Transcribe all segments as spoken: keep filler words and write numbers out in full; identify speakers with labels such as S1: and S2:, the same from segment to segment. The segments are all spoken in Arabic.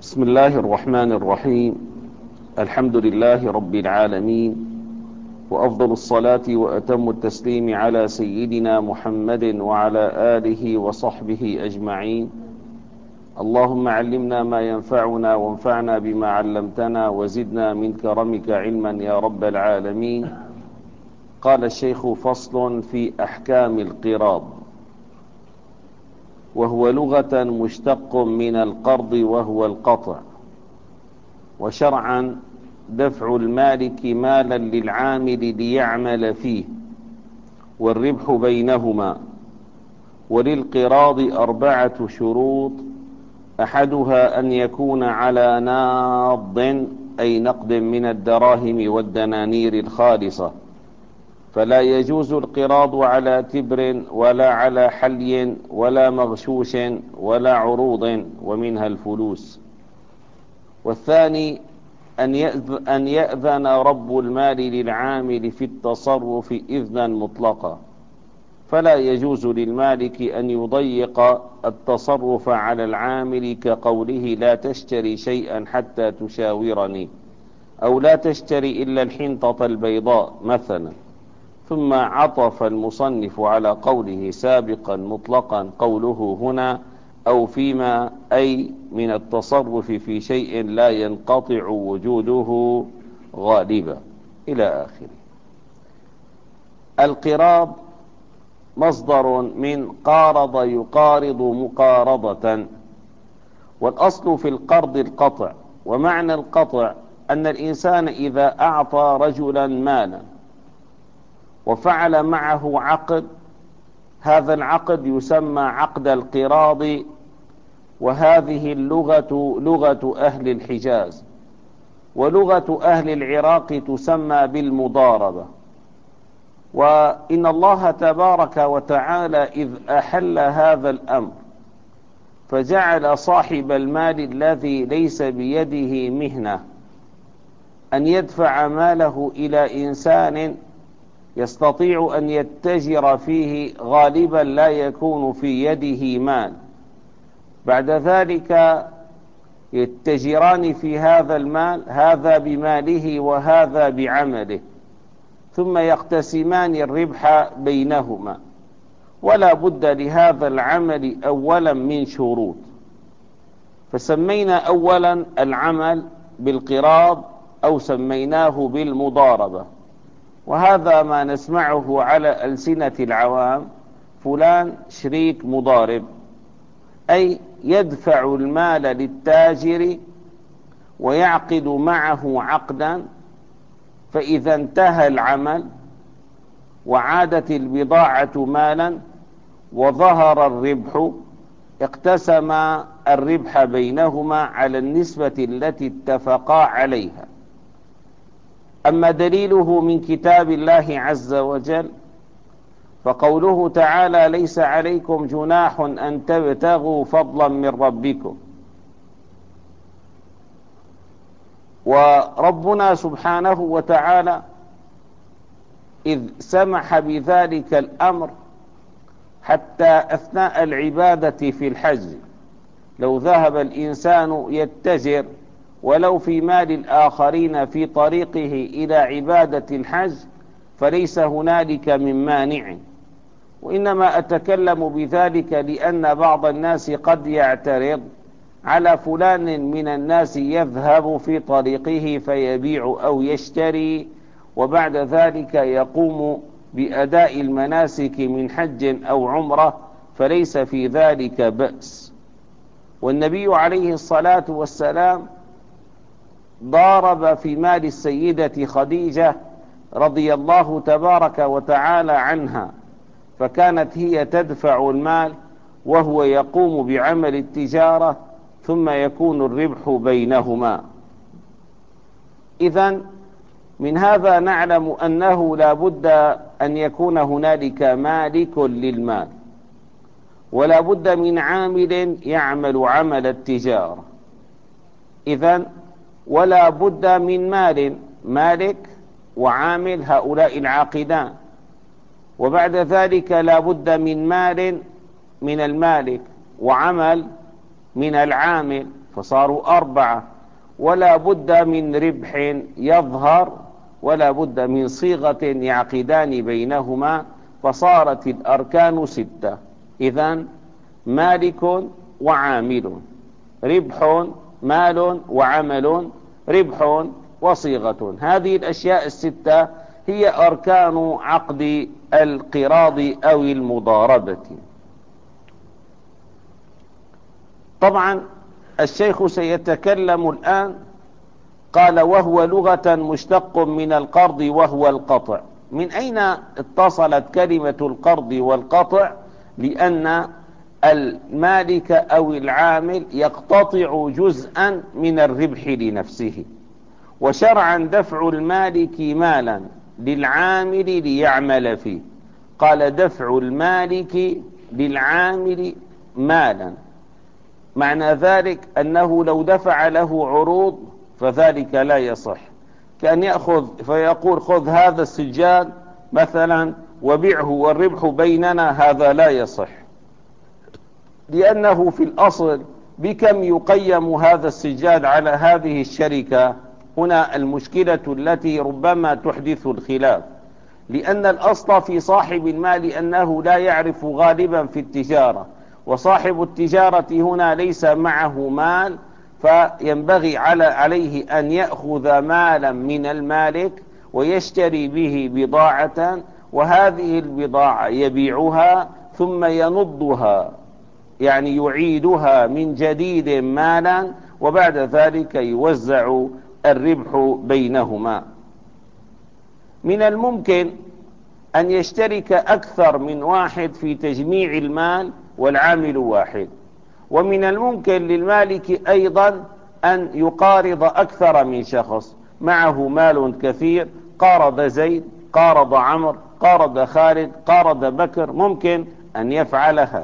S1: بسم الله الرحمن الرحيم. الحمد لله رب العالمين، وأفضل الصلاة وأتم التسليم على سيدنا محمد وعلى آله وصحبه أجمعين. اللهم علمنا ما ينفعنا وانفعنا بما علمتنا وزدنا من كرمك علما يا رب العالمين. قال الشيخ: فصل في أحكام القراض، وهو لغة مشتق من القرض وهو القطع، وشرعا دفع المالك مالا للعامل ليعمل فيه والربح بينهما. وللقراض أربعة شروط: أحدها أن يكون على ناض أي نقد من الدراهم والدنانير الخالصة، فلا يجوز القراض على تبر ولا على حلي ولا مغشوش ولا عروض ومنها الفلوس. والثاني أن يأذن رب المال للعامل في التصرف إذنا مطلقا، فلا يجوز للمالك أن يضيق التصرف على العامل كقوله: لا تشتري شيئا حتى تشاورني، أو لا تشتري إلا الحنطة البيضاء مثلا. ثم عطف المصنف على قوله سابقا مطلقا قوله هنا أو فيما، أي من التصرف في شيء لا ينقطع وجوده غالبا إلى آخره. القراض مصدر من قارض يقارض مقارضة، والأصل في القرض القطع. ومعنى القطع أن الإنسان إذا أعطى رجلا مالا وفعل معه عقد، هذا العقد يسمى عقد القراض، وهذه اللغة لغة أهل الحجاز، ولغة أهل العراق تسمى بالمضاربة. وإن الله تبارك وتعالى إذ أحل هذا الأمر فجعل صاحب المال الذي ليس بيده مهنة أن يدفع ماله إلى إنسان يستطيع أن يتجر فيه، غالبا لا يكون في يده مال. بعد ذلك يتجران في هذا المال، هذا بماله وهذا بعمله، ثم يقتسمان الربح بينهما. ولا بد لهذا العمل أولا من شروط، فسمينا أولا العمل بالقراض أو سميناه بالمضاربة. وهذا ما نسمعه على ألسنة العوام: فلان شريك مضارب، أي يدفع المال للتاجر ويعقد معه عقدا، فإذا انتهى العمل وعادت البضاعة مالا وظهر الربح اقتسم الربح بينهما على النسبة التي اتفقا عليها. أما دليله من كتاب الله عز وجل فقوله تعالى: ليس عليكم جناح أن تبتغوا فضلا من ربكم. وربنا سبحانه وتعالى إذ سمح بذلك الأمر حتى أثناء العبادة في الحج، لو ذهب الإنسان يتجر ولو في مال الآخرين في طريقه إلى عبادة الحج فليس هنالك من مانع. وإنما أتكلم بذلك لأن بعض الناس قد يعترض على فلان من الناس يذهب في طريقه فيبيع أو يشتري، وبعد ذلك يقوم بأداء المناسك من حج أو عمرة، فليس في ذلك بأس. والنبي عليه الصلاة والسلام ضارب في مال السيدة خديجة رضي الله تبارك وتعالى عنها، فكانت هي تدفع المال وهو يقوم بعمل التجارة، ثم يكون الربح بينهما. إذن من هذا نعلم أنه لا بد أن يكون هنالك مالك للمال، ولا بد من عامل يعمل عمل التجارة. إذن ولا بد من مال، مالك وعامل، هؤلاء العاقدان. وبعد ذلك لا بد من مال من المالك وعمل من العامل، فصاروا أربعة، ولا بد من ربح يظهر، ولا بد من صيغة يعقدان بينهما، فصارت الأركان ستة. إذن مالك وعامل، ربح، مال وعمل، ربح وصيغة. هذه الأشياء الستة هي أركان عقد القراض أو المضاربة. طبعا الشيخ سيتكلم الآن. قال: وهو لغة مشتق من القرض وهو القطع. من أين اتصلت كلمة القرض والقطع؟ لأن المالك أو العامل يقتطع جزءا من الربح لنفسه، وشرعا دفع المالك مالا للعامل ليعمل فيه. قال: دفع المالك للعامل مالا، معنى ذلك أنه لو دفع له عروض فذلك لا يصح، كأن يأخذ فيقول: خذ هذا السجاد مثلا وبيعه والربح بيننا، هذا لا يصح، لأنه في الأصل بكم يقيم هذا السجاد على هذه الشركة؟ هنا المشكلة التي ربما تحدث الخلاف، لأن الأصل في صاحب المال أنه لا يعرف غالبا في التجارة، وصاحب التجارة هنا ليس معه مال، فينبغي على عليه أن يأخذ مالا من المالك ويشتري به بضاعة، وهذه البضاعة يبيعها ثم ينضها، يعني يعيدها من جديد مالا، وبعد ذلك يوزع الربح بينهما. من الممكن أن يشترك أكثر من واحد في تجميع المال والعامل واحد، ومن الممكن للمالك أيضا أن يقارض أكثر من شخص، معه مال كثير، قارض زيد، قارض عمر، قارض خالد، قارض بكر، ممكن أن يفعل هذا.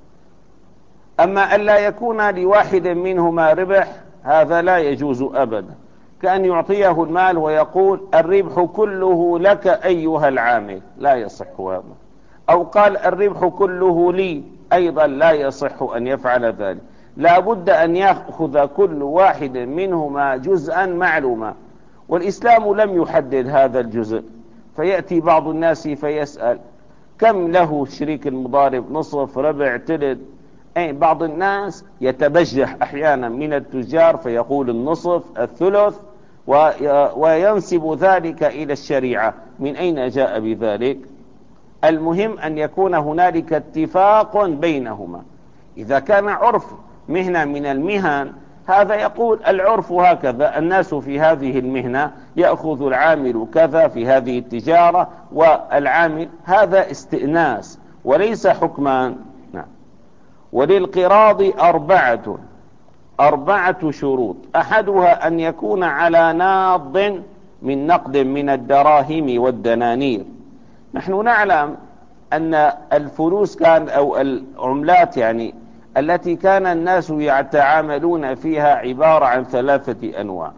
S1: أما أن لا يكون لواحد منهما ربح، هذا لا يجوز أبدا، كأن يعطيه المال ويقول: الربح كله لك أيها العامل، لا يصح هذا. أو قال: الربح كله لي، أيضا لا يصح أن يفعل ذلك. لا بد أن يأخذ كل واحد منهما جزءا معلوما، والإسلام لم يحدد هذا الجزء. فيأتي بعض الناس فيسأل: كم له شريك المضارب؟ نصف، ربع، تلت؟ أي بعض الناس يتبجح أحيانا من التجار فيقول النصف، الثلث، وينسب ذلك إلى الشريعة. من أين جاء بذلك؟ المهم أن يكون هنالك اتفاق بينهما. إذا كان عرف مهنة من المهن، هذا يقول العرف هكذا، الناس في هذه المهنة يأخذ العامل كذا في هذه التجارة والعامل، هذا استئناس وليس حكمان. نعم. وللقراض أربعة أربعة شروط، أحدها أن يكون على ناض من نقد من الدراهم والدنانير. نحن نعلم أن الفلوس كان أو العملات يعني التي كان الناس يتعاملون فيها عبارة عن ثلاثة أنواع: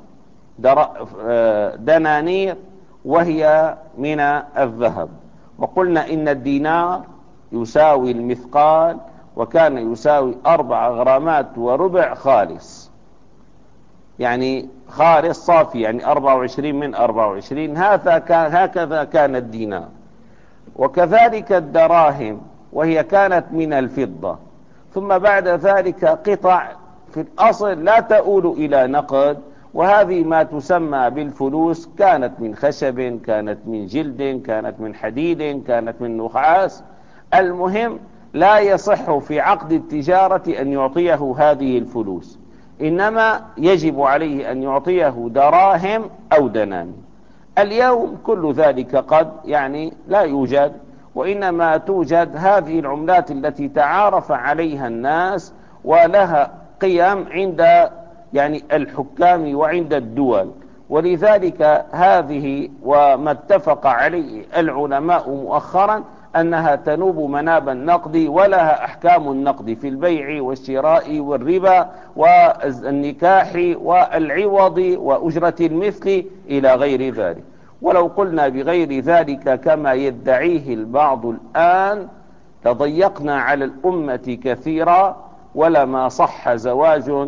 S1: دنانير وهي من الذهب، وقلنا إن الدينار يساوي المثقال، وكان يساوي أربع غرامات وربع خالص، يعني خالص صافي، يعني أربعة وعشرين من أربعة وعشرين، هكذا كان الدينار. وكذلك الدراهم وهي كانت من الفضة، ثم بعد ذلك قطع في الأصل لا تؤول إلى نقد، وهذه ما تسمى بالفلوس، كانت من خشب، كانت من جلد، كانت من حديد، كانت من نحاس. المهم لا يصح في عقد التجارة أن يعطيه هذه الفلوس، إنما يجب عليه أن يعطيه دراهم أو دنانير. اليوم كل ذلك قد يعني لا يوجد، وإنما توجد هذه العملات التي تعارف عليها الناس ولها قيم عند يعني الحكام وعند الدول، ولذلك هذه وما اتفق عليه العلماء مؤخرا أنها تنوب مناب النقد، ولها أحكام النقد في البيع والشراء والربا والنكاح والعوض وأجرة المثل إلى غير ذلك. ولو قلنا بغير ذلك كما يدعيه البعض الآن لضيقنا على الأمة كثيرا، ولما صح زواج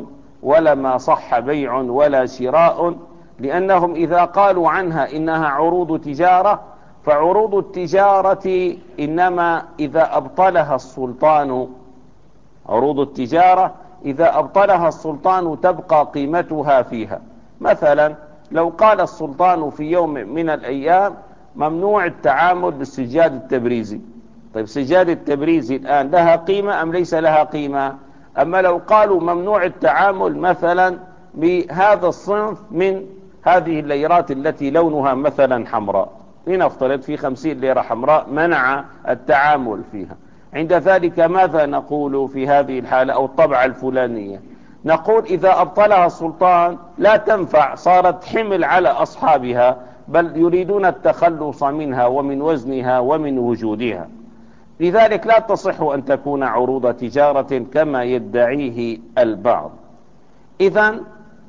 S1: ولا ما صح بيع ولا شراء، لأنهم إذا قالوا عنها إنها عروض تجارة، فعروض التجارة إنما إذا أبطلها السلطان، عروض التجارة إذا أبطلها السلطان تبقى قيمتها فيها. مثلا لو قال السلطان في يوم من الأيام ممنوع التعامل بالسجاد التبريزي، طيب سجاد التبريزي الآن لها قيمة أم ليس لها قيمة؟ أما لو قالوا ممنوع التعامل مثلا بهذا الصنف من هذه الليرات التي لونها مثلا حمراء، لنفترض في خمسين ليرة حمراء منع التعامل فيها، عند ذلك ماذا نقول في هذه الحالة؟ أو الطبعة الفلانية، نقول إذا أبطلها السلطان لا تنفع، صارت حمل على أصحابها، بل يريدون التخلص منها ومن وزنها ومن وجودها، لذلك لا تصح أن تكون عروض تجارة كما يدعيه البعض. إذن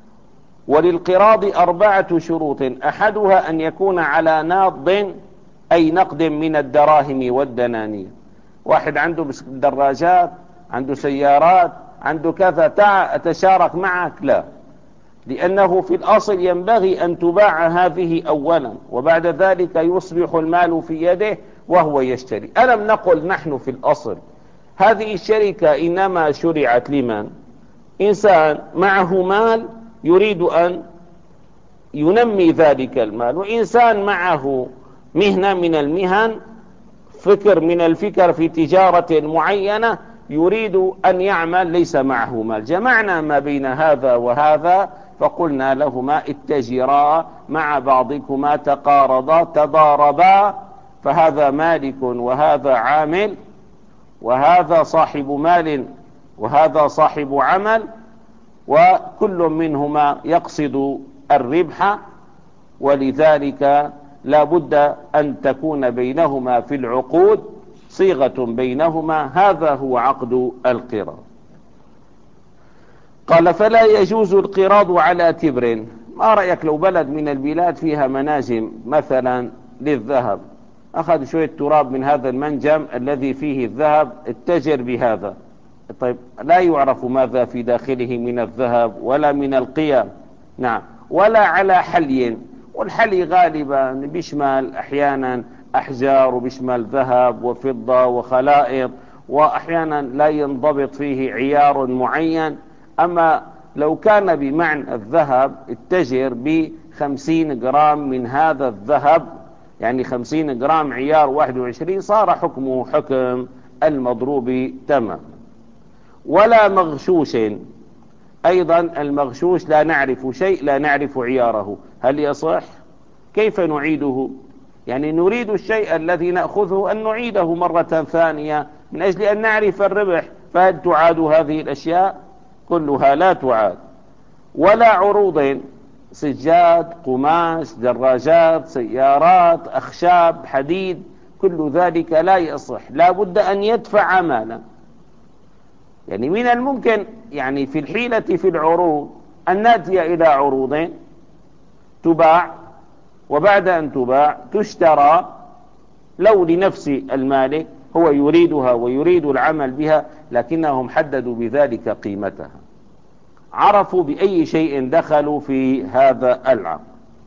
S1: وللقراض أربعة شروط، أحدها أن يكون على ناض أي نقد من الدراهم والدنانير. واحد عنده دراجات، عنده سيارات، عنده كذا، تعال أتشارك معك، لا، لأنه في الأصل ينبغي أن تباع هذه أولا، وبعد ذلك يصبح المال في يده وهو يشتري. ألم نقل نحن في الأصل هذه الشركة إنما شرعت لمن؟ إنسان معه مال يريد أن ينمي ذلك المال، وإنسان معه مهنة من المهن، فكر من الفكر في تجارة معينة يريد أن يعمل، ليس معه مال. جمعنا ما بين هذا وهذا فقلنا لهما اتجرا مع بعضكما، تقارضا تضاربا، فهذا مالك وهذا عامل، وهذا صاحب مال وهذا صاحب عمل، وكل منهما يقصد الربح، ولذلك لا بد أن تكون بينهما في العقود صيغة بينهما، هذا هو عقد القراض. قال فلا يجوز القراض على تبر. ما رأيك لو بلد من البلاد فيها مناجم مثلا للذهب، أخذ شوية تراب من هذا المنجم الذي فيه الذهب، اتجر بهذا، طيب لا يعرف ماذا في داخله من الذهب ولا من القيم، نعم، ولا على حلي، والحلي غالبا بيشمل أحيانا أحجار وبيشمل ذهب وفضة وخلائط، وأحيانا لا ينضبط فيه عيار معين. أما لو كان بمعنى الذهب اتجر بخمسين جرام من هذا الذهب، يعني خمسين جرام عيار واحد وعشرين، صار حكمه حكم المضروب تمام. ولا مغشوش، أيضا المغشوش لا نعرف شيء، لا نعرف عياره، هل يصح؟ كيف نعيده؟ يعني نريد الشيء الذي نأخذه أن نعيده مرة ثانية من أجل أن نعرف الربح، فهل تعاد هذه الأشياء؟ كلها لا تعاد. ولا عروض، سجاد، قماش، دراجات، سيارات، أخشاب، حديد، كل ذلك لا يصح، لا بد أن يدفع مالا. يعني من الممكن يعني في الحيلة في العروض أن نأتي إلى عروض تباع، وبعد أن تباع تشترى، لو لنفس المالك هو يريدها ويريد العمل بها، لكنهم حددوا بذلك قيمتها، عرفوا بأي شيء دخلوا في هذا العقد.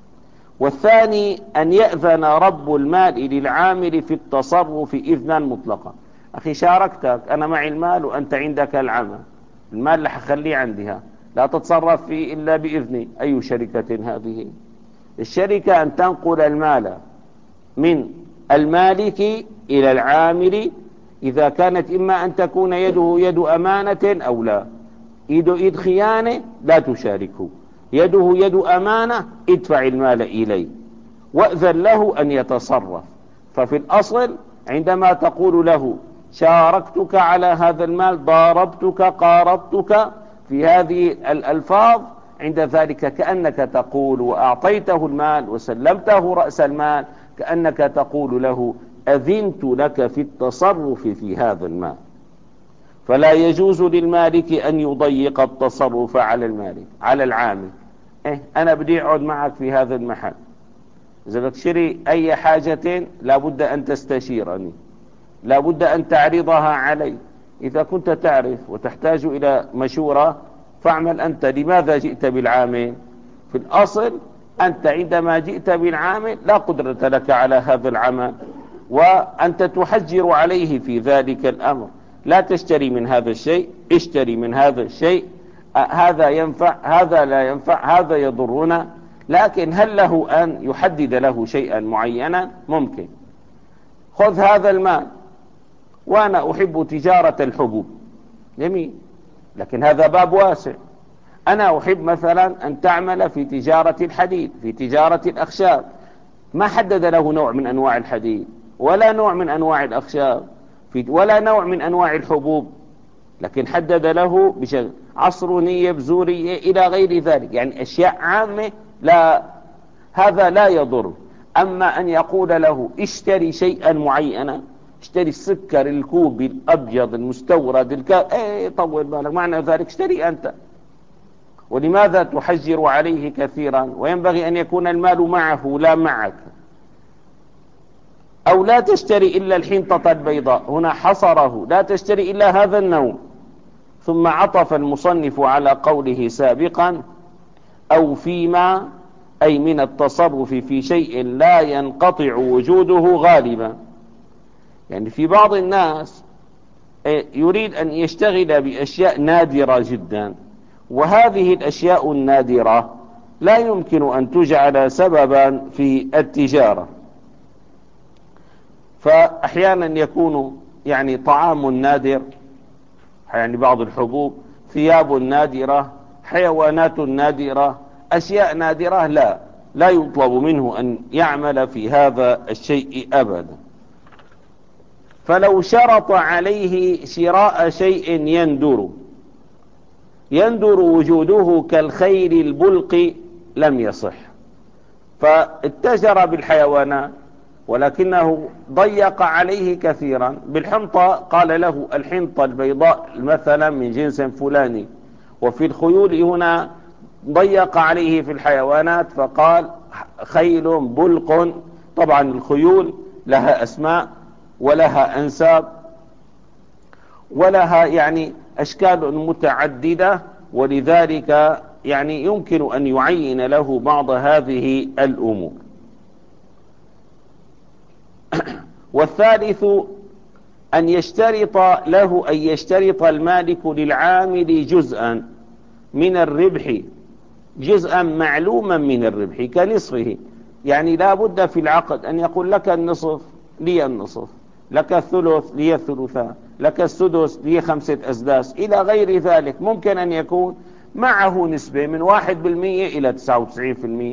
S1: والثاني أن يأذن رب المال للعامل في التصرف إذنا مطلقا. أخي شاركتك، أنا معي المال وأنت عندك العمل، المال اللي حخليه عندها، لا تتصرف فيه إلا بإذني. أي شركة هذه؟ الشركة أن تنقل المال من المالك إلى العامل، إذا كانت إما أن تكون يده يد أمانة أو لا، يده يد خيانة لا تشاركه، يده يد أمانة ادفع المال إليه وأذن له أن يتصرف. ففي الأصل عندما تقول له شاركتك على هذا المال، ضاربتك، قارضتك، في هذه الألفاظ، عند ذلك كأنك تقول وأعطيته المال وسلمته رأس المال، كأنك تقول له أذنت لك في التصرف في هذا المال. فلا يجوز للمالك أن يضيق التصرف على المالك على العامل. إيه أنا بدي أقعد معك في هذا المحل، إذا بتشتري أي حاجة لابد أن تستشيرني، لابد أن تعرضها علي، إذا كنت تعرف وتحتاج إلى مشورة فاعمل أنت. لماذا جئت بالعامل؟ في الأصل أنت عندما جئت بالعامل لا قدرة لك على هذا العمل، وأنت تحجر عليه في ذلك الأمر. لا تشتري من هذا الشيء، اشتري من هذا الشيء، هذا ينفع، هذا لا ينفع، هذا يضرنا. لكن هل له أن يحدد له شيئا معينا؟ ممكن. خذ هذا المال، وأنا أحب تجارة الحبوب، جميل، لكن هذا باب واسع. أنا أحب مثلا أن تعمل في تجارة الحديد، في تجارة الأخشاب، ما حدد له نوع من أنواع الحديد ولا نوع من أنواع الأخشاب ولا نوع من أنواع الحبوب، لكن حدد له بشغل عصرونية، بزورية، إلى غير ذلك، يعني أشياء عامة. لا، هذا لا يضر. أما أن يقول له اشتري شيئا معينا، اشتري السكر الكوبي الأبيض المستورد الكا، ايه طول بالك، معنى ذلك اشتري أنت. ولماذا تحجر عليه كثيرا؟ وينبغي أن يكون المال معه لا معك. أو لا تشتري إلا الحنطة البيضاء، هنا حصره، لا تشتري إلا هذا النوع. ثم عطف المصنف على قوله سابقا أو فيما، أي من التصرف في شيء لا ينقطع وجوده غالبا. يعني في بعض الناس يريد أن يشتغل بأشياء نادرة جدا، وهذه الأشياء النادرة لا يمكن أن تجعل سببا في التجارة. فأحيانا يكون يعني طعام نادر، يعني بعض الحبوب، ثياب نادرة، حيوانات نادرة، أشياء نادرة، لا لا يطلب منه أن يعمل في هذا الشيء أبدا. فلو شرط عليه شراء شيء يندر يندر وجوده كالخيل البلق لم يصح. فاتجر بالحيوانات ولكنه ضيق عليه كثيرا. بالحنطة قال له الحنطة البيضاء مثلا من جنس فلاني، وفي الخيول هنا ضيق عليه في الحيوانات فقال خيل بلق. طبعا الخيول لها أسماء ولها أنساب ولها يعني أشكال متعددة، ولذلك يعني يمكن أن يعين له بعض هذه الأمور. والثالث أن يشترط له أن يشترط المالك للعامل جزءا من الربح، جزءا معلوما من الربح كنصفه. يعني لا بد في العقد أن يقول لك النصف لي النصف، لك الثلث لي الثلثان، لك السدس لي خمسة أسداس، إلى غير ذلك. ممكن أن يكون معه نسبة من واحد بالمئة إلى تسعة وتسعين بالمئة.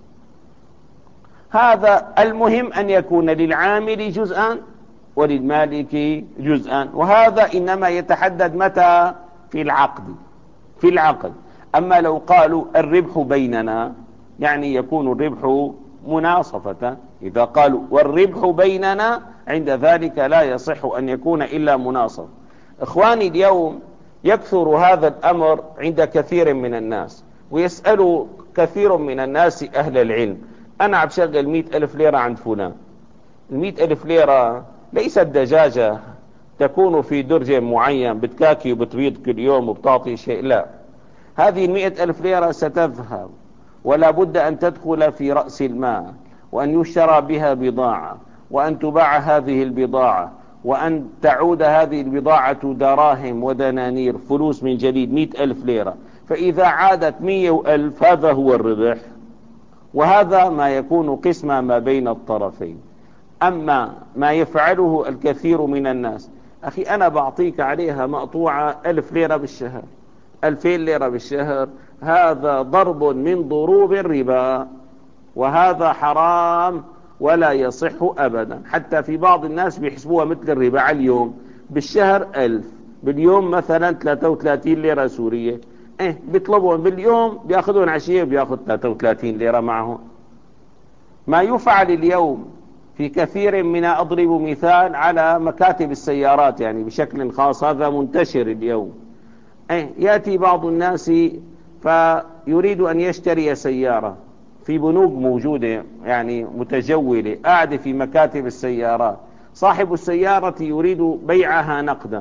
S1: هذا المهم أن يكون للعامل جزءا وللمالك جزءا، وهذا إنما يتحدد متى؟ في العقد، في العقد. أما لو قالوا الربح بيننا، يعني يكون الربح مناصفة. إذا قالوا والربح بيننا، عند ذلك لا يصح أن يكون إلا مناصف. إخواني، اليوم يكثر هذا الأمر عند كثير من الناس، ويسأل كثير من الناس أهل العلم: أنا عم شغل مئة ألف ليرة عند فلان. المئة ألف ليرة ليست دجاجة تكون في درج معين بتكاكي وبتبيض كل يوم وبتعطي شيء، لا. هذه المئة ألف ليرة ستذهب، ولا بد أن تدخل في رأس المال، وأن يشترى بها بضاعة، وأن تباع هذه البضاعة، وأن تعود هذه البضاعة دراهم ودنانير، فلوس من جديد، مئة ألف ليرة. فإذا عادت مئة ألف، هذا هو الربح، وهذا ما يكون قسمة ما بين الطرفين. أما ما يفعله الكثير من الناس: أخي أنا بعطيك عليها مقطوعة ألف ليرة بالشهر، ألفين ليرة بالشهر، هذا ضرب من ضروب الربا، وهذا حرام ولا يصح أبدا. حتى في بعض الناس بيحسبوها مثل الربا على اليوم، بالشهر ألف، باليوم مثلا ثلاثة وثلاثين ليرة سورية، إيه بيطلبون باليوم، بياخذون عشية بياخذ ثلاثة وثلاثين ليرة معهم. ما يفعل اليوم في كثير من، أضرب مثال على مكاتب السيارات يعني بشكل خاص، هذا منتشر اليوم. إيه يأتي بعض الناس فيريد أن يشتري سيارة في بنوك موجودة يعني متجولة، قاعدة في مكاتب السيارات. صاحب السيارة يريد بيعها نقدا،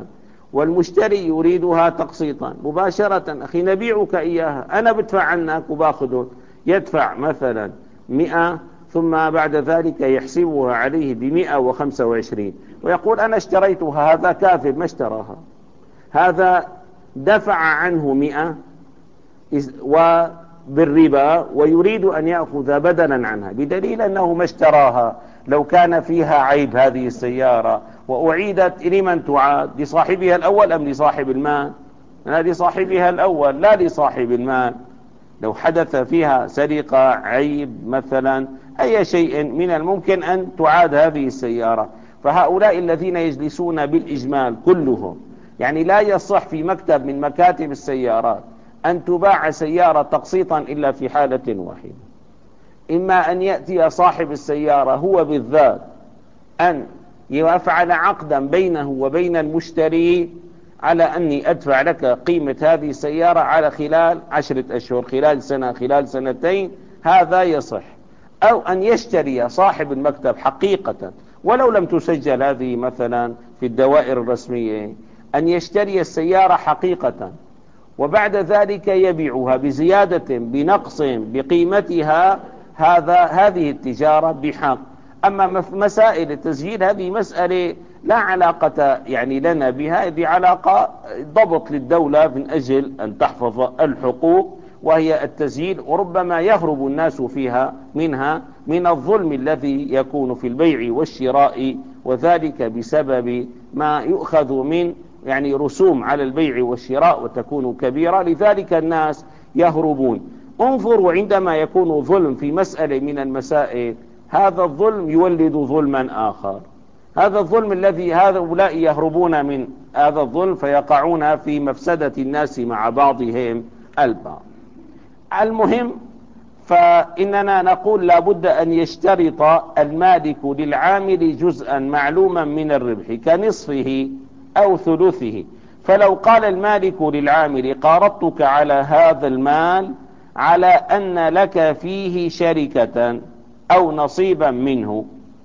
S1: والمشتري يريدها تقسيطا مباشرة. أخي نبيعك إياها، أنا بدفع عنك وباخذه، يدفع مثلا مئة ثم بعد ذلك يحسبها عليه بمئة وخمسة وعشرين ويقول أنا اشتريتها. هذا كاذب، ما اشتراها، هذا دفع عنه مئة وبالربا ويريد أن يأخذ بدلا عنها، بدليل أنه ما اشتراها. لو كان فيها عيب هذه السيارة وأعيدت، لمن تعاد؟ لصاحبها الأول أم لصاحب المال؟ لصاحبها الأول لا لصاحب المال. لو حدث فيها سرقة، عيب مثلا، أي شيء من الممكن أن تعاد هذه السيارة. فهؤلاء الذين يجلسون بالإجمال كلهم، يعني لا يصح في مكتب من مكاتب السيارات أن تباع سيارة تقسيطا إلا في حالة واحدة: إما أن يأتي صاحب السيارة هو بالذات أن يفعل عقدا بينه وبين المشتري على أني أدفع لك قيمة هذه السيارة على خلال عشرة أشهر، خلال سنة، خلال سنتين، هذا يصح. أو أن يشتري صاحب المكتب حقيقة ولو لم تسجل هذه مثلا في الدوائر الرسمية، أن يشتري السيارة حقيقة وبعد ذلك يبيعها بزيادة بنقص بقيمتها، هذا هذه التجارة بحق. أما مسائل التسجيل هذه مسألة لا علاقة يعني لنا بها، هذه علاقة ضبط للدولة من أجل أن تحفظ الحقوق، وهي التسجيل. وربما يهرب الناس فيها منها من الظلم الذي يكون في البيع والشراء، وذلك بسبب ما يؤخذ من يعني رسوم على البيع والشراء وتكون كبيرة، لذلك الناس يهربون. انظروا، عندما يكون ظلم في مسألة من المسائل، هذا الظلم يولد ظلما آخر. هذا الظلم الذي هؤلاء يهربون من هذا الظلم فيقعون في مفسدة الناس مع بعضهم البعض. المهم، فإننا نقول لابد أن يشترط المالك للعامل جزءا معلوما من الربح كنصفه أو ثلثه. فلو قال المالك للعامل: قارضتك على هذا المال على أن لك فيه شركة أو نصيبا منه،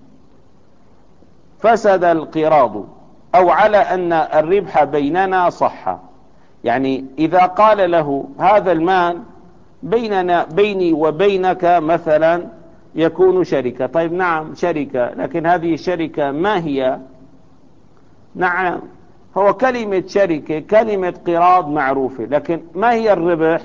S1: فسد القراض، أو على أن الربح بيننا صح. يعني إذا قال له هذا المال بيننا، بيني وبينك مثلا يكون شركة. طيب نعم شركة، لكن هذه الشركة ما هي؟ نعم، هو كلمة شركة كلمة قراض معروفة، لكن ما هي الربح؟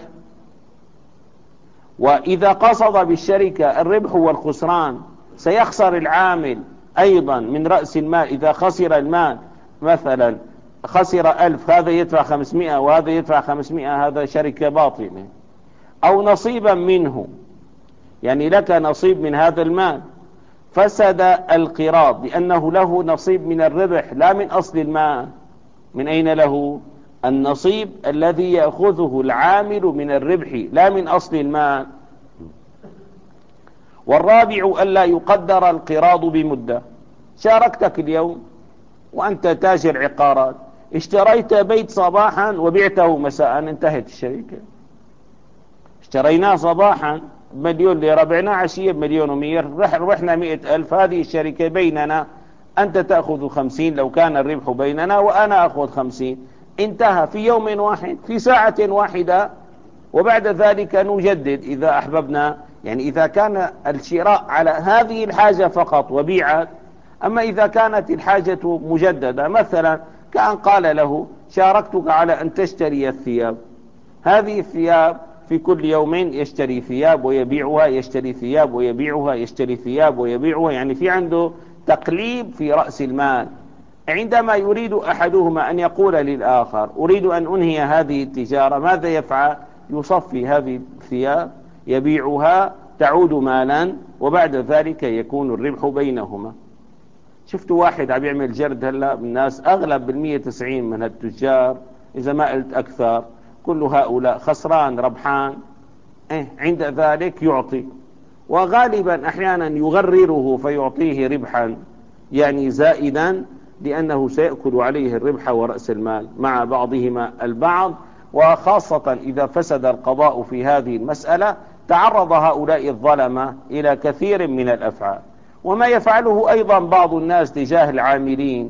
S1: وإذا قصد بالشركة الربح والخسران، سيخسر العامل أيضا من رأس المال. إذا خسر المال مثلا خسر ألف، هذا يدفع خمسمائة وهذا يدفع خمسمائة، هذا شركة باطلة. أو نصيبا منه، يعني لك نصيب من هذا المال، فسد القراض لأنه له نصيب من الربح لا من أصل المال. من أين له النصيب؟ الذي يأخذه العامل من الربح لا من أصل المال. والرابع ألا يقدر القراض بمدة. شاركتك اليوم وأنت تاجر عقارات، اشتريت بيت صباحا وبعته مساء، انتهت الشركة. اشتريناه صباحا مليون ليرة، بعناه عشية بمليون ومية، ربحنا مئة ألف. هذه الشركة بيننا، أنت تأخذ خمسين لو كان الربح بيننا، وأنا أخذ خمسين. انتهى في يوم واحد، في ساعة واحدة، وبعد ذلك نجدد إذا أحببنا. يعني إذا كان الشراء على هذه الحاجة فقط وبيعت. أما إذا كانت الحاجة مجددة، مثلا كأن قال له: شاركتك على أن تشتري الثياب، هذه الثياب في كل يومين يشتري ثياب ويبيعها، يشتري ثياب ويبيعها، يشتري ثياب ويبيعها، يعني في عنده تقليب في رأس المال. عندما يريد أحدهما أن يقول للآخر: أريد أن أنهي هذه التجارة، ماذا يفعل؟ يصفي هذه الثياب، يبيعها، تعود مالا، وبعد ذلك يكون الربح بينهما. شفتوا واحد عم يعمل جرد هلا بالناس، أغلب بالمية تسعين من التجار، إذا ما قلت أكثر، كل هؤلاء خسران ربحان. إيه عند ذلك يعطي، وغالبا أحيانا يغرره فيعطيه ربحا يعني زائدا، لأنه سيأكل عليه الربح ورأس المال مع بعضهما البعض. وخاصة إذا فسد القضاء في هذه المسألة، تعرض هؤلاء الظلمة إلى كثير من الأفعال. وما يفعله أيضا بعض الناس تجاه العاملين،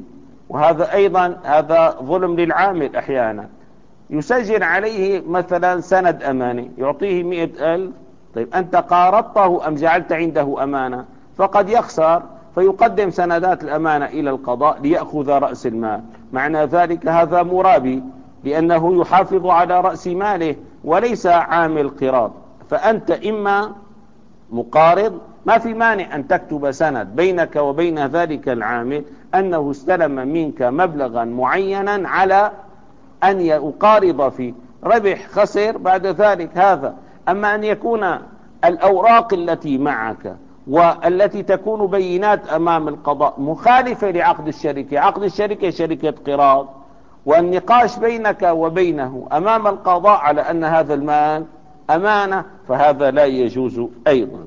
S1: وهذا أيضا هذا ظلم للعامل. أحيانا يسجل عليه مثلا سند أماني يعطيه مئة ألف، طيب أنت قارضته أم جعلت عنده أمانة؟ فقد يخسر فيقدم سندات الأمانة إلى القضاء ليأخذ رأس المال. معنى ذلك هذا مرابي، لأنه يحافظ على رأس ماله وليس عامل قراض. فأنت إما مقارض، ما في مانع أن تكتب سند بينك وبين ذلك العامل أنه استلم منك مبلغا معينا على أن يقارض فيه، ربح خسر بعد ذلك هذا. أما أن يكون الأوراق التي معك والتي تكون بينات أمام القضاء مخالفة لعقد الشركة، عقد الشركة شركة قراض، والنقاش بينك وبينه أمام القضاء على أن هذا المال أمانة، فهذا لا يجوز أيضا.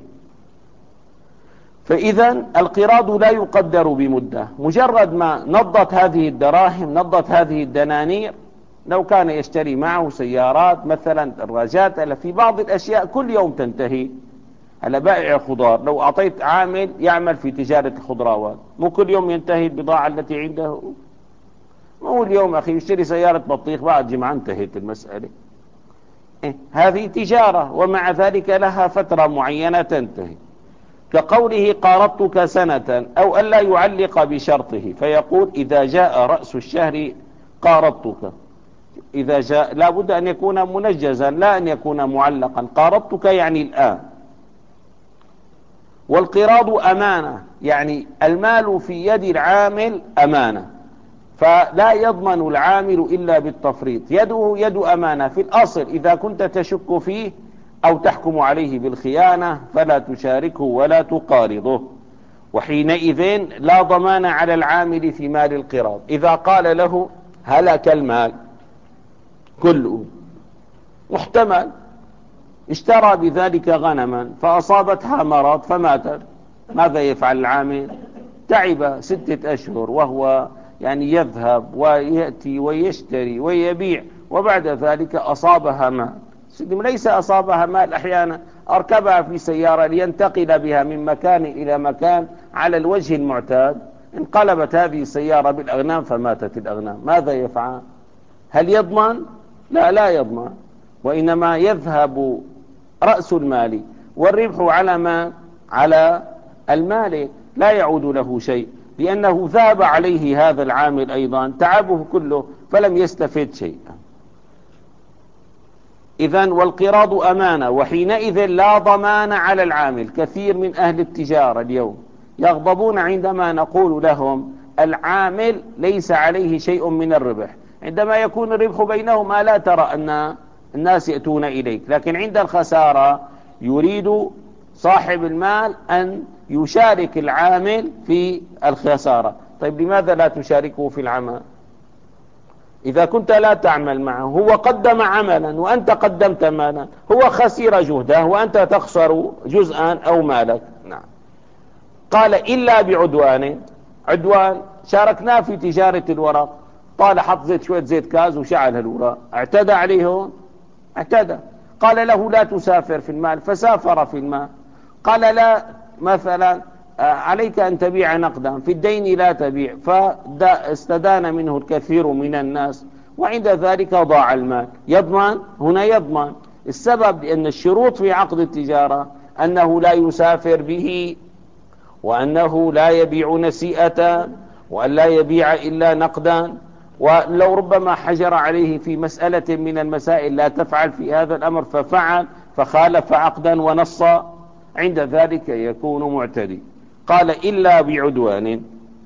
S1: فإذا القراض لا يقدر بمدة، مجرد ما نضت هذه الدراهم نضت هذه الدنانير. لو كان يشتري معه سيارات مثلا دراجات، في بعض الأشياء كل يوم تنتهي. على بائع خضار لو أعطيت عامل يعمل في تجارة الخضروات، مو كل يوم ينتهي البضاعة التي عنده؟ مو اليوم أخي يشتري سيارة بطيخ بعد جمعة انتهت المسألة. إيه؟ هذه تجارة ومع ذلك لها فترة معينة تنتهي. كقوله قارضتك سنة، أو ألا يعلق بشرطه فيقول إذا جاء رأس الشهر قارضتك. إذا جاء لا بد أن يكون منجزا، لا أن يكون معلقا. قارضتك يعني الآن. والقراض أمانة، يعني المال في يد العامل أمانة، فلا يضمن العامل إلا بالتفريط. يده يد أمانة في الأصل، إذا كنت تشك فيه أو تحكم عليه بالخيانة فلا تشاركه ولا تقارضه. وحينئذ لا ضمان على العامل في مال القراض. إذا قال له هلك المال كله، محتمل، اشترى بذلك غنما فأصابتها مرض فماتت، ماذا يفعل العامل؟ تعب ستة أشهر وهو يعني يذهب ويأتي ويشتري ويبيع، وبعد ذلك أصابها مال. ليس أصابها مال، أحيانا أركبها في سيارة لينتقل بها من مكان إلى مكان على الوجه المعتاد، انقلبت هذه السيارة بالأغنام فماتت الأغنام، ماذا يفعل؟ هل يضمن؟ لا، لا يضمن. وإنما يذهب رأس المال والربح على ما على المال، لا يعود له شيء، لأنه ذهب عليه هذا العامل أيضا تعبه كله فلم يستفد شيئا. إذن والقراض أمانة، وحينئذ لا ضمان على العامل. كثير من أهل التجارة اليوم يغضبون عندما نقول لهم العامل ليس عليه شيء من الربح. عندما يكون الربح بينهما لا ترى أن الناس يأتون إليك، لكن عند الخسارة يريد صاحب المال أن يشارك العامل في الخسارة. طيب لماذا لا تشاركه في العمل؟ إذا كنت لا تعمل معه، هو قدم عملا وأنت قدمت مالا، هو خسر جهده وأنت تخسر جزءا أو مالك. نعم. قال إلا بعدوان. عدوان شاركناه في تجارة الورق، طال حط زيت شوية زيت كاز وشعل الوراق، اعتدى عليه، اعتدى. قال له لا تسافر في المال فسافر في المال. قال لا مثلا عليك أن تبيع نقدا، في الدين لا تبيع، فاستدان منه الكثير من الناس وعند ذلك ضاع المال. يضمن؟ هنا يضمن. السبب لأن الشروط في عقد التجارة أنه لا يسافر به، وأنه لا يبيع نسيئة، وأن لا يبيع إلا نقدا. ولو ربما حجر عليه في مسألة من المسائل لا تفعل في هذا الأمر ففعل فخالف عقدا ونص، عند ذلك يكون معتدي. قال إلا بعدوان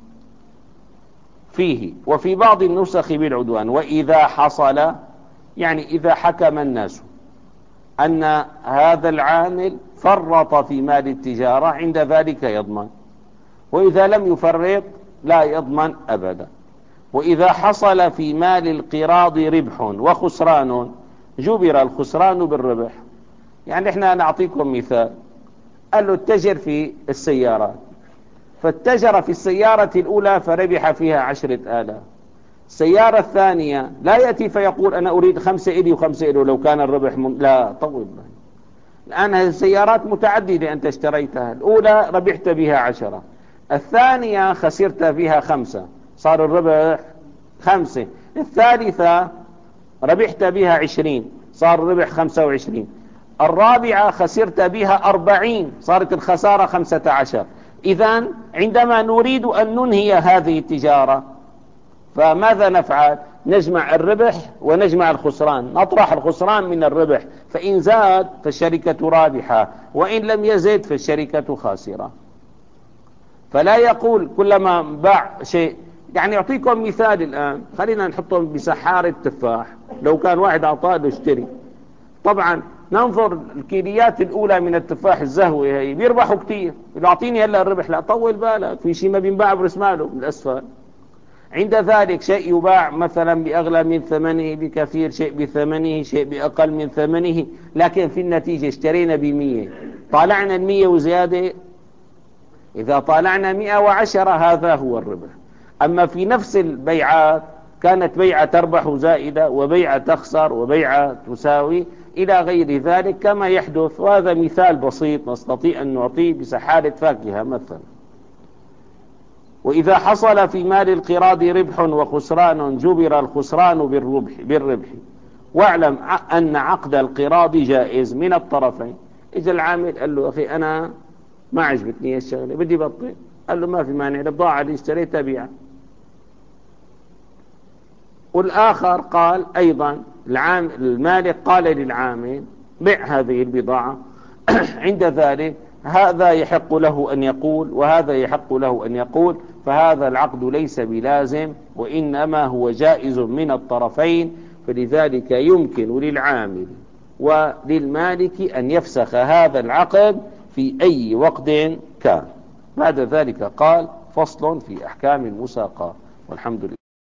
S1: فيه، وفي بعض النسخ بالعدوان. وإذا حصل، يعني إذا حكم الناس أن هذا العامل فرط في مال التجارة عند ذلك يضمن، وإذا لم يفرط لا يضمن أبدا. وإذا حصل في مال القراض ربح وخسران جبر الخسران بالربح. يعني احنا نعطيكم مثال، قال له اتجر في السيارات، فاتجر في السيارة الأولى فربح فيها عشرة آلاف. السيارة الثانية لا يأتي فيقول أنا أريد خمسة إلي وخمسة إلي لو كان الربح من... لا طول. الآن هذه السيارات متعددة أنت اشتريتها، الأولى ربحت بها عشرة، الثانية خسرت فيها خمسة، صار الربح خمسة. الثالثة ربحت بها عشرين، صار الربح خمسة وعشرين. الرابعة خسرت بها أربعين، صارت الخسارة خمسة عشر. إذن عندما نريد أن ننهي هذه التجارة فماذا نفعل؟ نجمع الربح ونجمع الخسران، نطرح الخسران من الربح، فإن زاد فالشركة رابحة، وإن لم يزد فالشركة خاسرة. فلا يقول كلما باع شيء، يعني أعطيكم مثال الآن، خلينا نحطهم بسحارة تفاح. لو كان واحد أعطاه له اشتري، طبعا ننظر الكيليات الأولى من التفاح الزهوة هي بيربحوا كتير، يقول أعطيني هلا الربح، لا طول بالك، في شيء ما بينباع برس ماله من الأسفل. عند ذلك شيء يباع مثلا بأغلى من ثمنه بكثير، شيء بثمنه، شيء بأقل من ثمنه، لكن في النتيجة اشترينا بمية، طالعنا المية وزيادة. إذا طالعنا مئة وعشرة هذا هو الربح. أما في نفس البيعات كانت بيعة تربح زائدة وبيعة تخسر وبيعة تساوي إلى غير ذلك كما يحدث. وهذا مثال بسيط نستطيع أن نعطيه بسحالة فاكهة مثلا. وإذا حصل في مال القراض ربح وخسران جبر الخسران بالربح, بالربح واعلم أن عقد القراض جائز من الطرفين. إذا العامل قال له أخي أنا ما عجبتني الشغلة بدي بطل، قال له ما في مانع، البضاعة اللي اشتريتها بيعها. والآخر قال أيضا، العامل المالك قال للعامل بيع هذه البضاعة عند ذلك هذا يحق له أن يقول وهذا يحق له أن يقول، فهذا العقد ليس بلازم وإنما هو جائز من الطرفين. فلذلك يمكن للعامل وللمالك أن يفسخ هذا العقد في أي وقت كان. بعد ذلك قال فصل في أحكام المساقات، والحمد لله.